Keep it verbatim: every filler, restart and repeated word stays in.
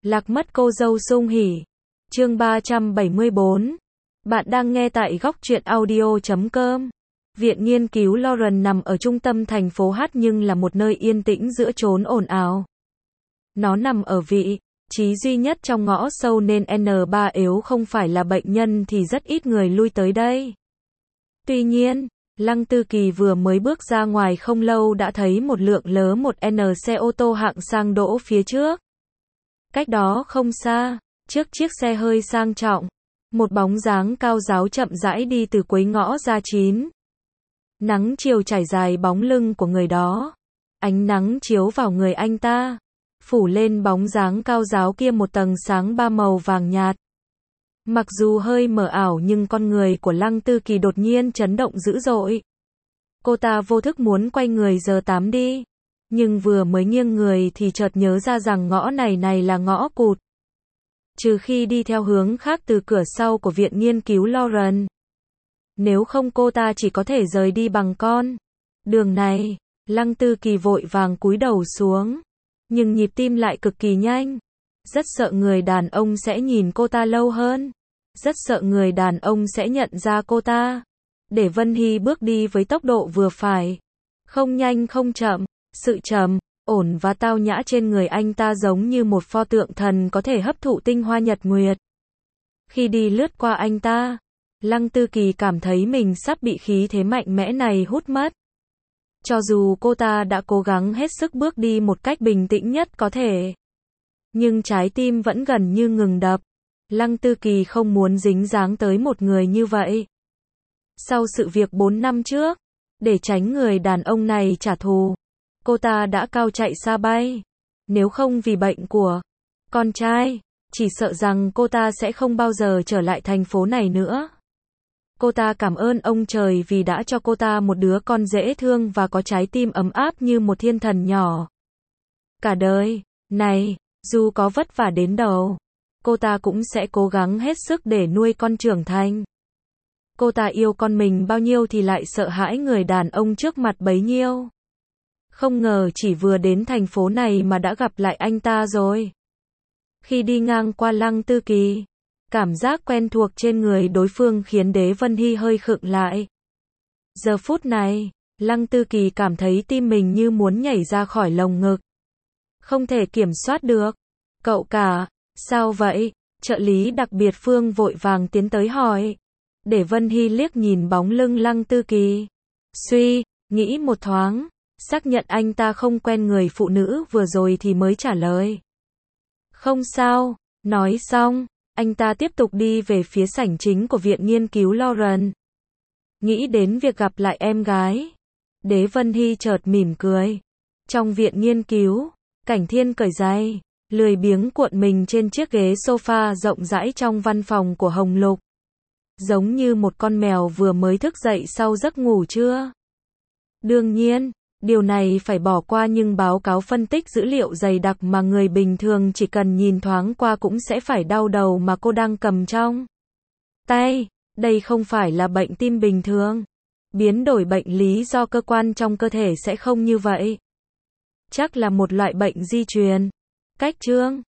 Lạc mất cô dâu Sung Hỉ. Chương ba trăm bảy mươi bốn. Bạn đang nghe tại góc truyện audio chấm com. Viện nghiên cứu Lauren nằm ở trung tâm thành phố H nhưng là một nơi yên tĩnh giữa chốn ồn ào. Nó nằm ở vị trí duy nhất trong ngõ sâu nên N ba nếu không phải là bệnh nhân thì rất ít người lui tới đây. Tuy nhiên, Lăng Tư Kỳ vừa mới bước ra ngoài không lâu đã thấy một lượng lớn một N xe ô tô hạng sang đỗ phía trước. Cách đó không xa, trước chiếc xe hơi sang trọng, một bóng dáng cao ráo chậm rãi đi từ cuối ngõ ra chín. Nắng chiều trải dài bóng lưng của người đó. Ánh nắng chiếu vào người anh ta, phủ lên bóng dáng cao ráo kia một tầng sáng ba màu vàng nhạt. Mặc dù hơi mờ ảo nhưng con người của Lăng Tư Kỳ đột nhiên chấn động dữ dội. Cô ta vô thức muốn quay người giờ tám đi. Nhưng vừa mới nghiêng người thì chợt nhớ ra rằng ngõ này này là ngõ cụt. Trừ khi đi theo hướng khác từ cửa sau của viện nghiên cứu Lauren. Nếu không cô ta chỉ có thể rời đi bằng con đường này. Lăng Tư Kỳ vội vàng cúi đầu xuống. Nhưng nhịp tim lại cực kỳ nhanh. Rất sợ người đàn ông sẽ nhìn cô ta lâu hơn. Rất sợ người đàn ông sẽ nhận ra cô ta. Để Vân Hy bước đi với tốc độ vừa phải. Không nhanh không chậm. Sự trầm, ổn và tao nhã trên người anh ta giống như một pho tượng thần có thể hấp thụ tinh hoa nhật nguyệt. Khi đi lướt qua anh ta, Lăng Tư Kỳ cảm thấy mình sắp bị khí thế mạnh mẽ này hút mất. Cho dù cô ta đã cố gắng hết sức bước đi một cách bình tĩnh nhất có thể, nhưng trái tim vẫn gần như ngừng đập. Lăng Tư Kỳ không muốn dính dáng tới một người như vậy. Sau sự việc bốn năm trước, để tránh người đàn ông này trả thù, cô ta đã cao chạy xa bay. Nếu không vì bệnh của con trai, chỉ sợ rằng cô ta sẽ không bao giờ trở lại thành phố này nữa. Cô ta cảm ơn ông trời vì đã cho cô ta một đứa con dễ thương và có trái tim ấm áp như một thiên thần nhỏ. Cả đời này, dù có vất vả đến đâu, cô ta cũng sẽ cố gắng hết sức để nuôi con trưởng thành. Cô ta yêu con mình bao nhiêu thì lại sợ hãi người đàn ông trước mặt bấy nhiêu. Không ngờ chỉ vừa đến thành phố này mà đã gặp lại anh ta rồi. Khi đi ngang qua Lăng Tư Kỳ, cảm giác quen thuộc trên người đối phương khiến Đế Vân Hy hơi khựng lại. Giờ phút này, Lăng Tư Kỳ cảm thấy tim mình như muốn nhảy ra khỏi lồng ngực. Không thể kiểm soát được. Cậu cả, sao vậy? Trợ lý đặc biệt Phương vội vàng tiến tới hỏi. Đế Vân Hy liếc nhìn bóng lưng Lăng Tư Kỳ. Suy, nghĩ một thoáng. Xác nhận anh ta không quen người phụ nữ vừa rồi thì mới trả lời. Không sao, nói xong, anh ta tiếp tục đi về phía sảnh chính của viện nghiên cứu Lauren. Nghĩ đến việc gặp lại em gái, Đế Vân Hy chợt mỉm cười. Trong viện nghiên cứu, Cảnh Thiên cởi giày, lười biếng cuộn mình trên chiếc ghế sofa rộng rãi trong văn phòng của Hồng Lục. Giống như một con mèo vừa mới thức dậy sau giấc ngủ trưa. Đương nhiên, điều này phải bỏ qua nhưng báo cáo phân tích dữ liệu dày đặc mà người bình thường chỉ cần nhìn thoáng qua cũng sẽ phải đau đầu mà cô đang cầm trong tay. Đây không phải là bệnh tim bình thường. Biến đổi bệnh lý do cơ quan trong cơ thể sẽ không như vậy. Chắc là một loại bệnh di truyền. Cách chương